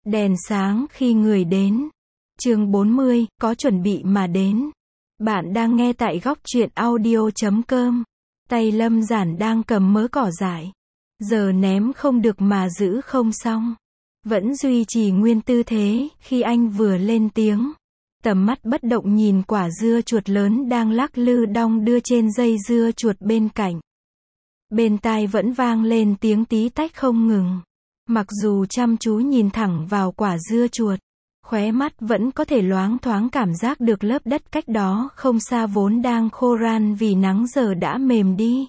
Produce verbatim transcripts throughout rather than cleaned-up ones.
Đèn sáng khi người đến. Chương bốn mươi, có chuẩn bị mà đến. Bạn đang nghe tại góc truyện audio chấm com. Tay Lâm Giản đang cầm mớ cỏ dại. Giờ ném không được mà giữ không xong. Vẫn duy trì nguyên tư thế, khi anh vừa lên tiếng. Tầm mắt bất động nhìn quả dưa chuột lớn đang lắc lư đong đưa trên dây dưa chuột bên cạnh. Bên tai vẫn vang lên tiếng tí tách không ngừng. Mặc dù chăm chú nhìn thẳng vào quả dưa chuột, khóe mắt vẫn có thể loáng thoáng cảm giác được lớp đất cách đó không xa vốn đang khô ran vì nắng giờ đã mềm đi.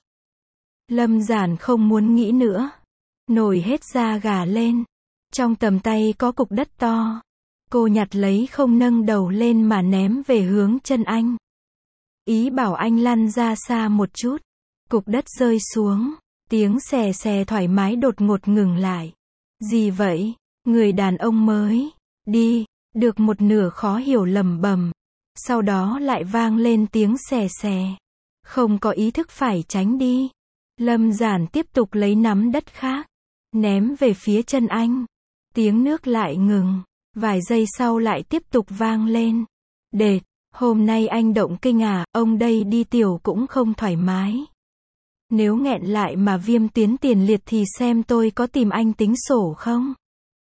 Lâm Giản không muốn nghĩ nữa. Nổi hết da gà lên. Trong tầm tay có cục đất to. Cô nhặt lấy không nâng đầu lên mà ném về hướng chân anh. Ý bảo anh lăn ra xa một chút. Cục đất rơi xuống. Tiếng xè xè thoải mái đột ngột ngừng lại. Gì vậy? Người đàn ông mới đi được một nửa khó hiểu lẩm bẩm. Sau đó lại vang lên tiếng xè xè. Không có ý thức phải tránh đi. Lâm Giản tiếp tục lấy nắm đất khác. Ném về phía chân anh. Tiếng nước lại ngừng. Vài giây sau lại tiếp tục vang lên. Đệt, hôm nay anh động kinh à, ông đây đi tiểu cũng không thoải mái. Nếu nghẹn lại mà viêm tuyến tiền liệt thì xem tôi có tìm anh tính sổ không?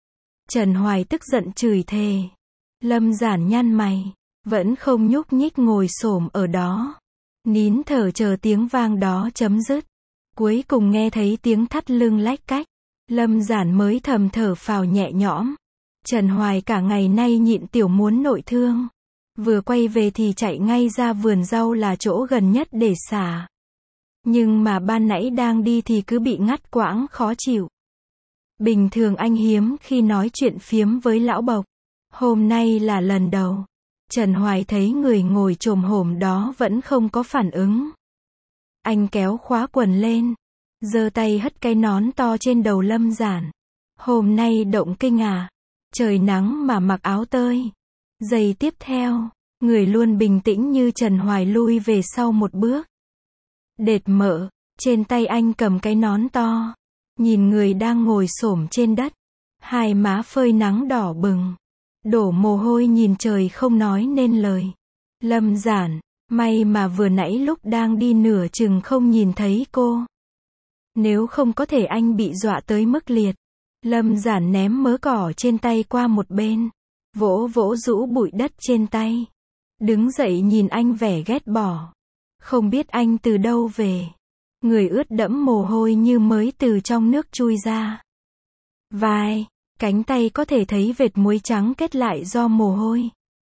Trần Hoài tức giận chửi thề. Lâm Giản nhăn mày. Vẫn không nhúc nhích ngồi xổm ở đó. Nín thở chờ tiếng vang đó chấm dứt. Cuối cùng nghe thấy tiếng thắt lưng lách cách. Lâm Giản mới thầm thở phào nhẹ nhõm. Trần Hoài cả ngày nay nhịn tiểu muốn nội thương. Vừa quay về thì chạy ngay ra vườn rau là chỗ gần nhất để xả. Nhưng mà ban nãy đang đi thì cứ bị ngắt quãng khó chịu. Bình thường anh hiếm khi nói chuyện phiếm với lão Bộc. Hôm nay là lần đầu. Trần Hoài thấy người ngồi chồm hổm đó vẫn không có phản ứng. Anh kéo khóa quần lên. Giơ tay hất cái nón to trên đầu Lâm Giản. Hôm nay động kinh à? Trời nắng mà mặc áo tơi. Giây tiếp theo, người luôn bình tĩnh như Trần Hoài lui về sau một bước. Đệt mợ, trên tay anh cầm cái nón to. Nhìn người đang ngồi xổm trên đất. Hai má phơi nắng đỏ bừng. Đổ mồ hôi nhìn trời không nói nên lời. Lâm Giản, may mà vừa nãy lúc đang đi nửa chừng không nhìn thấy cô. Nếu không có thể anh bị dọa tới mức liệt. Lâm Giản ném mớ cỏ trên tay qua một bên. Vỗ vỗ rũ bụi đất trên tay. Đứng dậy nhìn anh vẻ ghét bỏ. Không biết anh từ đâu về. Người ướt đẫm mồ hôi như mới từ trong nước chui ra. Vai, cánh tay có thể thấy vệt muối trắng kết lại do mồ hôi.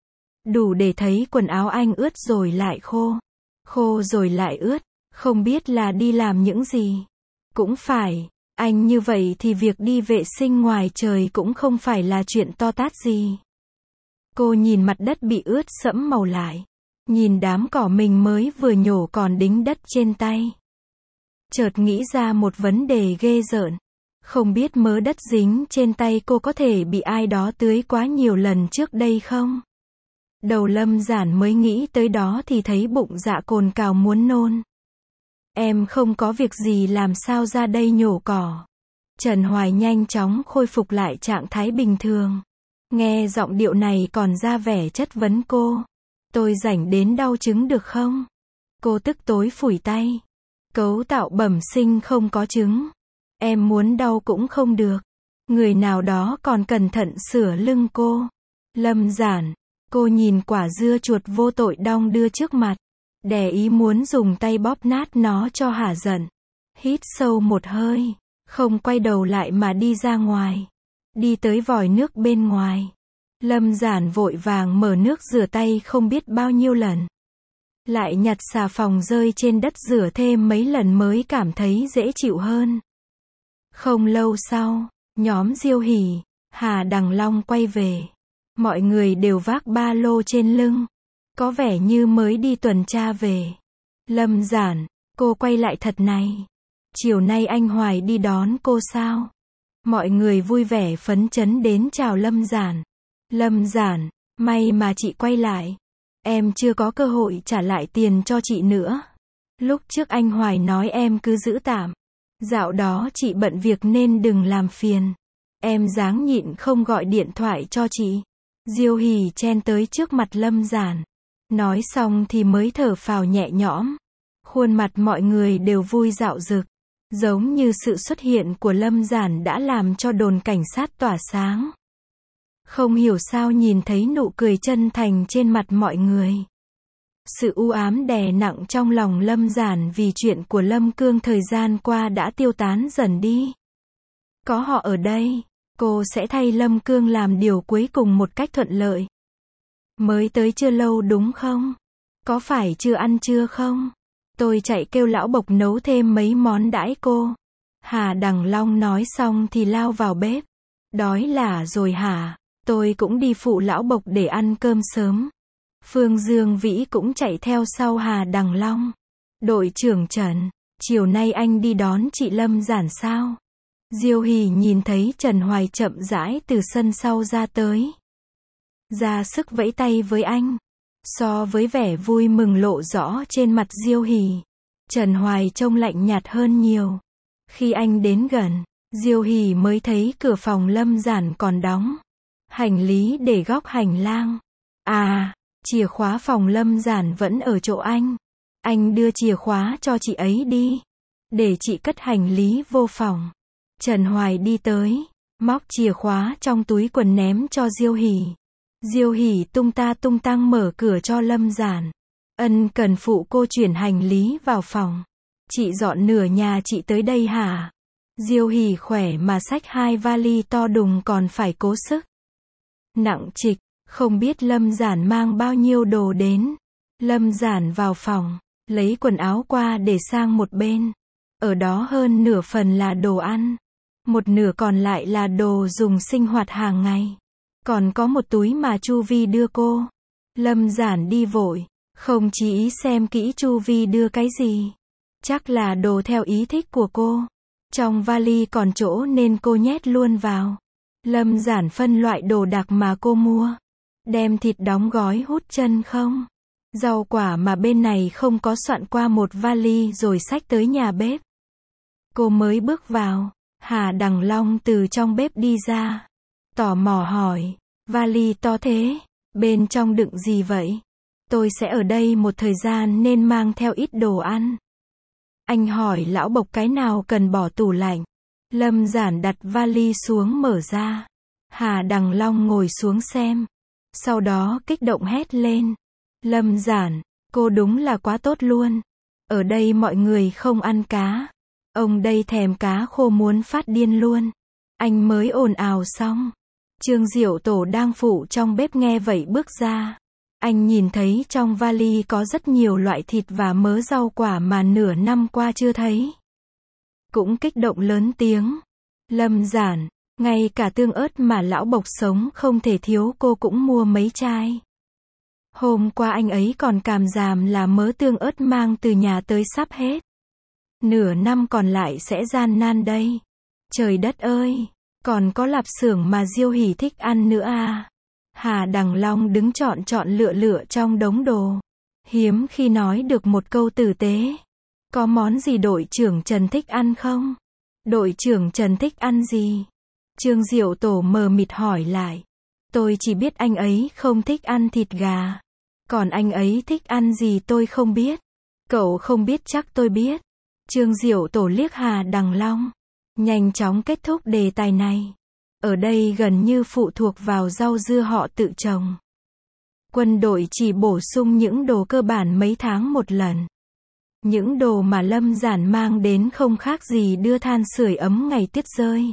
Đủ để thấy quần áo anh ướt rồi lại khô. Khô rồi lại ướt. Không biết là đi làm những gì. Cũng phải, anh như vậy thì việc đi vệ sinh ngoài trời cũng không phải là chuyện to tát gì. Cô nhìn mặt đất bị ướt sẫm màu lại. Nhìn đám cỏ mình mới vừa nhổ còn đính đất trên tay. Chợt nghĩ ra một vấn đề ghê rợn. Không biết mớ đất dính trên tay cô có thể bị ai đó tưới quá nhiều lần trước đây không? Đầu Lâm Giản mới nghĩ tới đó thì thấy bụng dạ cồn cào muốn nôn. Em không có việc gì làm sao ra đây nhổ cỏ. Trần Hoài nhanh chóng khôi phục lại trạng thái bình thường. Nghe giọng điệu này còn ra vẻ chất vấn cô. Tôi rảnh đến đau trứng được không? Cô tức tối phủi tay. Cấu tạo bẩm sinh không có trứng. Em muốn đau cũng không được. Người nào đó còn cẩn thận sửa lưng cô. Lâm Giản. Cô nhìn quả dưa chuột vô tội đong đưa trước mặt. Đè ý muốn dùng tay bóp nát nó cho hả giận. Hít sâu một hơi. Không quay đầu lại mà đi ra ngoài. Đi tới vòi nước bên ngoài. Lâm Giản vội vàng mở nước rửa tay không biết bao nhiêu lần. Lại nhặt xà phòng rơi trên đất rửa thêm mấy lần mới cảm thấy dễ chịu hơn. Không lâu sau, nhóm Diêu Hỷ, Hà Đằng Long quay về. Mọi người đều vác ba lô trên lưng. Có vẻ như mới đi tuần tra về. Lâm Giản, cô quay lại thật này. Chiều nay anh Hoài đi đón cô sao? Mọi người vui vẻ phấn chấn đến chào Lâm Giản. Lâm Giản, may mà chị quay lại. Em chưa có cơ hội trả lại tiền cho chị nữa. Lúc trước anh Hoài nói em cứ giữ tạm. Dạo đó chị bận việc nên đừng làm phiền. Em dáng nhịn không gọi điện thoại cho chị. Diêu Hỷ chen tới trước mặt Lâm Giản. Nói xong thì mới thở phào nhẹ nhõm. Khuôn mặt mọi người đều vui rạo rực. Giống như sự xuất hiện của Lâm Giản đã làm cho đồn cảnh sát tỏa sáng. Không hiểu sao nhìn thấy nụ cười chân thành trên mặt mọi người. Sự u ám đè nặng trong lòng Lâm Giản vì chuyện của Lâm Cương thời gian qua đã tiêu tán dần đi. Có họ ở đây, cô sẽ thay Lâm Cương làm điều cuối cùng một cách thuận lợi. Mới tới chưa lâu đúng không? Có phải chưa ăn trưa không? Tôi chạy kêu lão Bộc nấu thêm mấy món đãi cô. Hà Đằng Long nói xong thì lao vào bếp. Đói lả rồi hả? Tôi cũng đi phụ lão Bộc để ăn cơm sớm. Phương Dương Vĩ cũng chạy theo sau Hà Đằng Long. Đội trưởng Trần, chiều nay anh đi đón chị Lâm Giản sao? Diêu Hỷ nhìn thấy Trần Hoài chậm rãi từ sân sau ra tới. Ra sức vẫy tay với anh. So với vẻ vui mừng lộ rõ trên mặt Diêu Hỷ, Trần Hoài trông lạnh nhạt hơn nhiều. Khi anh đến gần, Diêu Hỷ mới thấy cửa phòng Lâm Giản còn đóng. Hành lý để góc hành lang. À, chìa khóa phòng Lâm Giản vẫn ở chỗ anh. Anh đưa chìa khóa cho chị ấy đi. Để chị cất hành lý vô phòng. Trần Hoài đi tới, móc chìa khóa trong túi quần ném cho Diêu Hỷ. Diêu Hỷ tung ta tung tăng mở cửa cho Lâm Giản. Ân cần phụ cô chuyển hành lý vào phòng. Chị dọn nửa nhà chị tới đây hả? Diêu Hỷ khỏe mà xách hai vali to đùng còn phải cố sức. Nặng trịch, không biết Lâm Giản mang bao nhiêu đồ đến. Lâm Giản vào phòng, lấy quần áo qua để sang một bên. Ở đó hơn nửa phần là đồ ăn. Một nửa còn lại là đồ dùng sinh hoạt hàng ngày. Còn có một túi mà Chu Vi đưa cô. Lâm Giản đi vội, không chú ý xem kỹ Chu Vi đưa cái gì. Chắc là đồ theo ý thích của cô. Trong vali còn chỗ nên cô nhét luôn vào. Lâm Giản phân loại đồ đặc mà cô mua. Đem thịt đóng gói hút chân không? Rau quả mà bên này không có soạn qua một vali rồi xách tới nhà bếp. Cô mới bước vào, Hà Đằng Long từ trong bếp đi ra. Tò mò hỏi, vali to thế, bên trong đựng gì vậy? Tôi sẽ ở đây một thời gian nên mang theo ít đồ ăn. Anh hỏi lão Bộc cái nào cần bỏ tủ lạnh. Lâm Giản đặt vali xuống mở ra. Hà Đằng Long ngồi xuống xem. Sau đó kích động hét lên. Lâm Giản, cô đúng là quá tốt luôn. Ở đây mọi người không ăn cá. Ông đây thèm cá khô muốn phát điên luôn. Anh mới ồn ào xong. Trương Diệu Tổ đang phụ trong bếp nghe vậy bước ra. Anh nhìn thấy trong vali có rất nhiều loại thịt và mớ rau quả mà nửa năm qua chưa thấy. Cũng kích động lớn tiếng. Lâm Giản, ngay cả tương ớt mà lão Bộc sống không thể thiếu cô cũng mua mấy chai. Hôm qua anh ấy còn càm ràm là mớ tương ớt mang từ nhà tới sắp hết. Nửa năm còn lại sẽ gian nan đây. Trời đất ơi, còn có lạp xưởng mà Diêu Hỷ thích ăn nữa à. Hà Đằng Long đứng chọn chọn lựa lựa trong đống đồ. Hiếm khi nói được một câu tử tế. Có món gì đội trưởng Trần thích ăn không? Đội trưởng Trần thích ăn gì? Trương Diệu Tổ mờ mịt hỏi lại. Tôi chỉ biết anh ấy không thích ăn thịt gà. Còn anh ấy thích ăn gì tôi không biết. Cậu không biết chắc tôi biết. Trương Diệu Tổ liếc Hà Đằng Long. Nhanh chóng kết thúc đề tài này. Ở đây gần như phụ thuộc vào rau dưa họ tự trồng. Quân đội chỉ bổ sung những đồ cơ bản mấy tháng một lần. Những đồ mà Lâm Giản mang đến không khác gì đưa than sưởi ấm ngày tuyết rơi.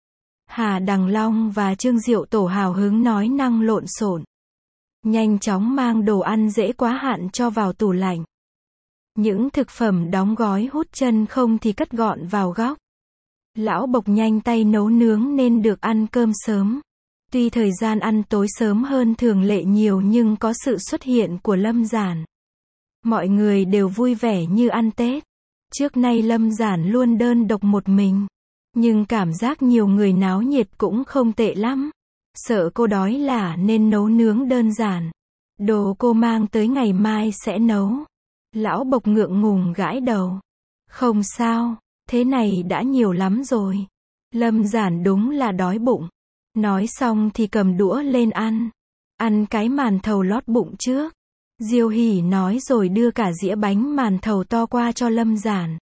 Hà Đằng Long và Trương Diệu Tổ hào hứng nói năng lộn xộn. Nhanh chóng mang đồ ăn dễ quá hạn cho vào tủ lạnh. Những thực phẩm đóng gói hút chân không thì cất gọn vào góc. Lão Bộc nhanh tay nấu nướng nên được ăn cơm sớm. Tuy thời gian ăn tối sớm hơn thường lệ nhiều nhưng có sự xuất hiện của Lâm Giản. Mọi người đều vui vẻ như ăn Tết. Trước nay Lâm Giản luôn đơn độc một mình. Nhưng cảm giác nhiều người náo nhiệt cũng không tệ lắm. Sợ cô đói lả nên nấu nướng đơn giản. Đồ cô mang tới ngày mai sẽ nấu. Lão Bộc ngượng ngùng gãi đầu. Không sao, thế này đã nhiều lắm rồi. Lâm Giản đúng là đói bụng. Nói xong thì cầm đũa lên ăn. Ăn cái màn thầu lót bụng trước. Diêu Hỷ nói rồi đưa cả dĩa bánh màn thầu to qua cho Lâm Giản.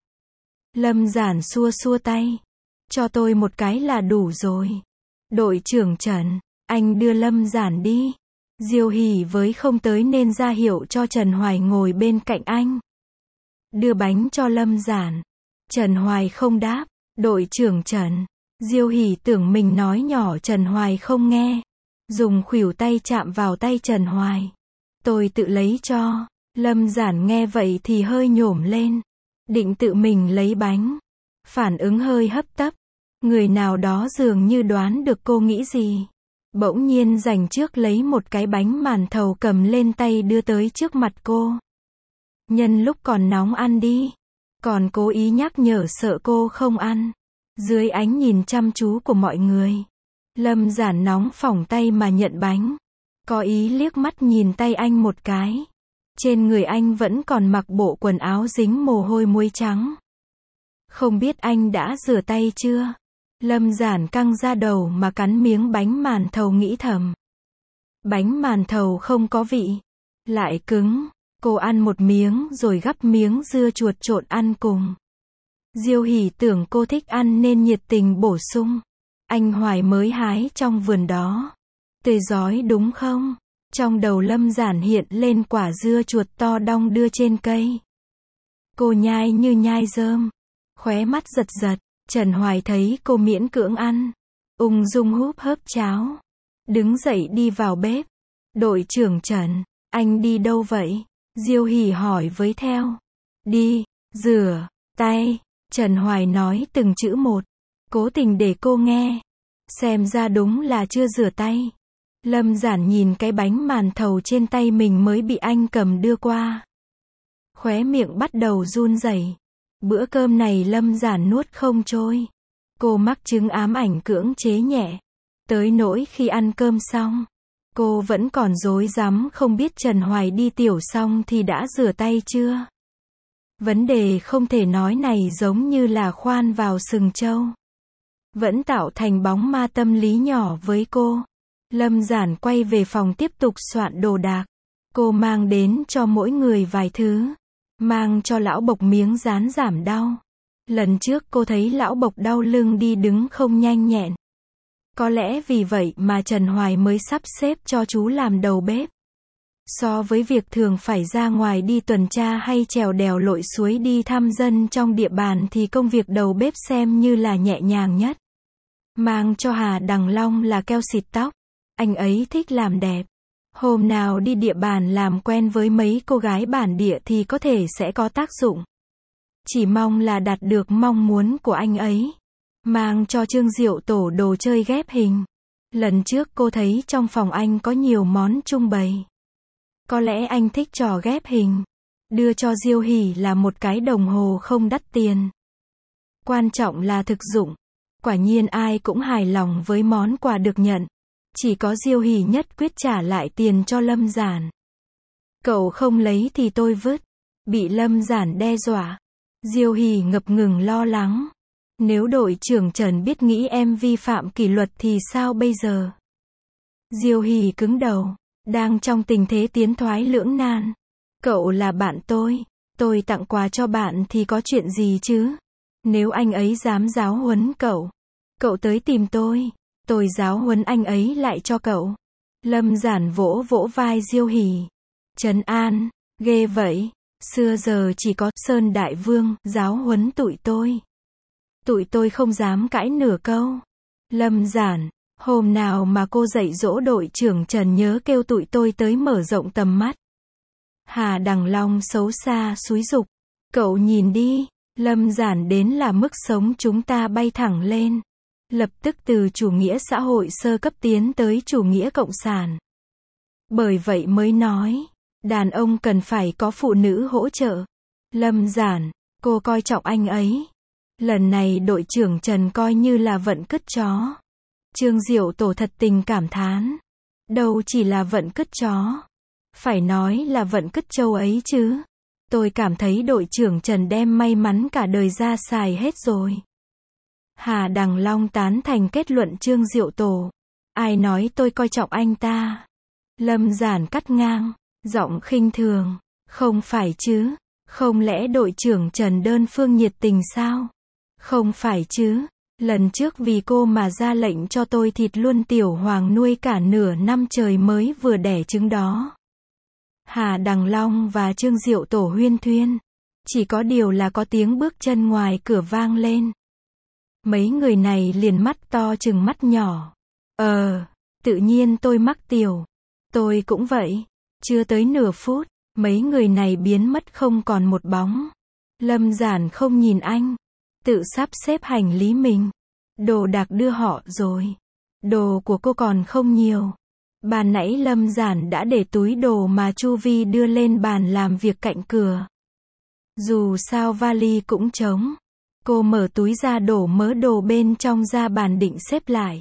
Lâm Giản xua xua tay. Cho tôi một cái là đủ rồi. Đội trưởng Trần, anh đưa Lâm Giản đi. Diêu Hỷ với không tới nên ra hiệu cho Trần Hoài ngồi bên cạnh anh. Đưa bánh cho Lâm Giản. Trần Hoài không đáp. Đội trưởng Trần. Diêu Hỷ tưởng mình nói nhỏ Trần Hoài không nghe. Dùng khuỷu tay chạm vào tay Trần Hoài. Tôi tự lấy cho. Lâm Giản nghe vậy thì hơi nhổm lên. Định tự mình lấy bánh. Phản ứng hơi hấp tấp. Người nào đó dường như đoán được cô nghĩ gì. Bỗng nhiên giành trước lấy một cái bánh màn thầu cầm lên tay đưa tới trước mặt cô. Nhân lúc còn nóng ăn đi. Còn cố ý nhắc nhở sợ cô không ăn. Dưới ánh nhìn chăm chú của mọi người. Lâm Giản nóng phỏng tay mà nhận bánh. Có ý liếc mắt nhìn tay anh một cái. Trên người anh vẫn còn mặc bộ quần áo dính mồ hôi muối trắng. Không biết anh đã rửa tay chưa? Lâm Giản căng ra đầu mà cắn miếng bánh màn thầu nghĩ thầm. Bánh màn thầu không có vị. Lại cứng. Cô ăn một miếng rồi gắp miếng dưa chuột trộn ăn cùng. Diêu Hỷ tưởng cô thích ăn nên nhiệt tình bổ sung. Anh Hoài mới hái trong vườn đó. Tươi rói đúng không? Trong đầu Lâm Giản hiện lên quả dưa chuột to đong đưa trên cây. Cô nhai như nhai rơm. Khóe mắt giật giật. Trần Hoài thấy cô miễn cưỡng ăn. Ung dung húp hớp cháo. Đứng dậy đi vào bếp. Đội trưởng Trần, anh đi đâu vậy? Diêu Hỷ hỏi với theo. Đi, rửa, tay. Trần Hoài nói từng chữ một. Cố tình để cô nghe. Xem ra đúng là chưa rửa tay. Lâm Giản nhìn cái bánh màn thầu trên tay mình mới bị anh cầm đưa qua. Khóe miệng bắt đầu run rẩy. Bữa cơm này Lâm Giản nuốt không trôi. Cô mắc chứng ám ảnh cưỡng chế nhẹ. Tới nỗi khi ăn cơm xong, cô vẫn còn rối rắm không biết Trần Hoài đi tiểu xong thì đã rửa tay chưa. Vấn đề không thể nói này giống như là khoan vào sừng trâu. Vẫn tạo thành bóng ma tâm lý nhỏ với cô. Lâm Giản quay về phòng tiếp tục soạn đồ đạc. Cô mang đến cho mỗi người vài thứ. Mang cho lão Bộc miếng dán giảm đau. Lần trước cô thấy lão Bộc đau lưng đi đứng không nhanh nhẹn. Có lẽ vì vậy mà Trần Hoài mới sắp xếp cho chú làm đầu bếp. So với việc thường phải ra ngoài đi tuần tra hay trèo đèo lội suối đi thăm dân trong địa bàn thì công việc đầu bếp xem như là nhẹ nhàng nhất. Mang cho Hà Đằng Long là keo xịt tóc. Anh ấy thích làm đẹp. Hôm nào đi địa bàn làm quen với mấy cô gái bản địa thì có thể sẽ có tác dụng. Chỉ mong là đạt được mong muốn của anh ấy. Mang cho Trương Diệu Tổ đồ chơi ghép hình. Lần trước cô thấy trong phòng anh có nhiều món trưng bày. Có lẽ anh thích trò ghép hình. Đưa cho Diêu Hỷ là một cái đồng hồ không đắt tiền. Quan trọng là thực dụng. Quả nhiên ai cũng hài lòng với món quà được nhận. Chỉ có Diêu Hỷ nhất quyết trả lại tiền cho Lâm Giản. Cậu không lấy thì tôi vứt. Bị Lâm Giản đe dọa. Diêu Hỷ ngập ngừng lo lắng. Nếu đội trưởng Trần biết nghĩ em vi phạm kỷ luật thì sao bây giờ? Diêu Hỷ cứng đầu. Đang trong tình thế tiến thoái lưỡng nan. Cậu là bạn tôi. Tôi tặng quà cho bạn thì có chuyện gì chứ? Nếu anh ấy dám giáo huấn cậu. Cậu tới tìm tôi. Tôi giáo huấn anh ấy lại cho cậu. Lâm Giản vỗ vỗ vai Diêu Hỷ. Trấn an. Ghê vậy. Xưa giờ chỉ có Sơn Đại Vương giáo huấn tụi tôi. Tụi tôi không dám cãi nửa câu. Lâm Giản. Hôm nào mà cô dạy dỗ đội trưởng Trần nhớ kêu tụi tôi tới mở rộng tầm mắt. Hà Đằng Long xấu xa xúi giục. Cậu nhìn đi. Lâm Giản đến là mức sống chúng ta bay thẳng lên. Lập tức từ chủ nghĩa xã hội sơ cấp tiến tới chủ nghĩa cộng sản. Bởi vậy mới nói, đàn ông cần phải có phụ nữ hỗ trợ. Lâm Giản, cô coi trọng anh ấy. Lần này đội trưởng Trần coi như là vận cứt chó. Trương Diệu Tổ thật tình cảm thán. Đâu chỉ là vận cứt chó. Phải nói là vận cứt trâu ấy chứ. Tôi cảm thấy đội trưởng Trần đem may mắn cả đời ra xài hết rồi. Hà Đằng Long tán thành kết luận Trương Diệu Tổ. Ai nói tôi coi trọng anh ta? Lâm Giản cắt ngang, giọng khinh thường. Không phải chứ, không lẽ đội trưởng Trần Đơn Phương nhiệt tình sao? Không phải chứ, lần trước vì cô mà ra lệnh cho tôi thịt luôn tiểu hoàng nuôi cả nửa năm trời mới vừa đẻ trứng đó. Hà Đằng Long và Trương Diệu Tổ huyên thuyên. Chỉ có điều là có tiếng bước chân ngoài cửa vang lên. Mấy người này liền mắt to chừng mắt nhỏ. Ờ, tự nhiên tôi mắc tiểu. Tôi cũng vậy. Chưa tới nửa phút, mấy người này biến mất không còn một bóng. Lâm Giản không nhìn anh, tự sắp xếp hành lý mình. Đồ đạc đưa họ rồi. Đồ của cô còn không nhiều. Ban nãy Lâm Giản đã để túi đồ mà Chu Vi đưa lên bàn làm việc cạnh cửa. Dù sao vali cũng trống. Cô mở túi ra đổ mớ đồ bên trong ra bàn định xếp lại.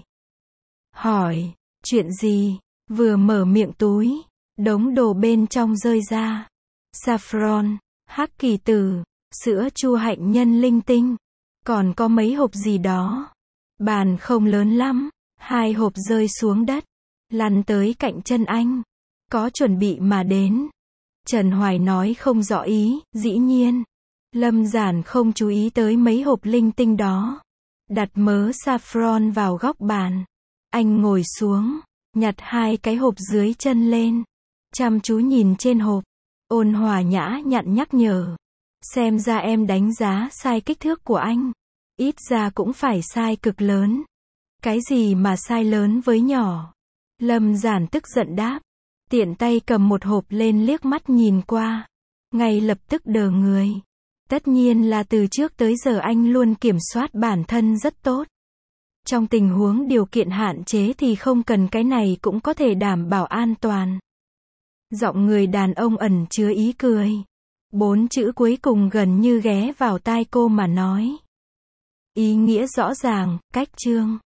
Hỏi, chuyện gì? Vừa mở miệng túi, đống đồ bên trong rơi ra. Saffron, hắc kỳ tử, sữa chua hạnh nhân linh tinh. Còn có mấy hộp gì đó. Bàn không lớn lắm, hai hộp rơi xuống đất, lăn tới cạnh chân anh. Có chuẩn bị mà đến. Trần Hoài nói không rõ ý, dĩ nhiên. Lâm Giản không chú ý tới mấy hộp linh tinh đó. Đặt mớ saffron vào góc bàn. Anh ngồi xuống, nhặt hai cái hộp dưới chân lên. Chăm chú nhìn trên hộp. Ôn hòa nhã nhặn nhắc nhở. Xem ra em đánh giá sai kích thước của anh. Ít ra cũng phải sai cực lớn. Cái gì mà sai lớn với nhỏ? Lâm Giản tức giận đáp. Tiện tay cầm một hộp lên liếc mắt nhìn qua. Ngay lập tức đờ người. Tất nhiên là từ trước tới giờ anh luôn kiểm soát bản thân rất tốt. Trong tình huống điều kiện hạn chế thì không cần cái này cũng có thể đảm bảo an toàn. Giọng người đàn ông ẩn chứa ý cười. Bốn chữ cuối cùng gần như ghé vào tai cô mà nói. Ý nghĩa rõ ràng, cách chương.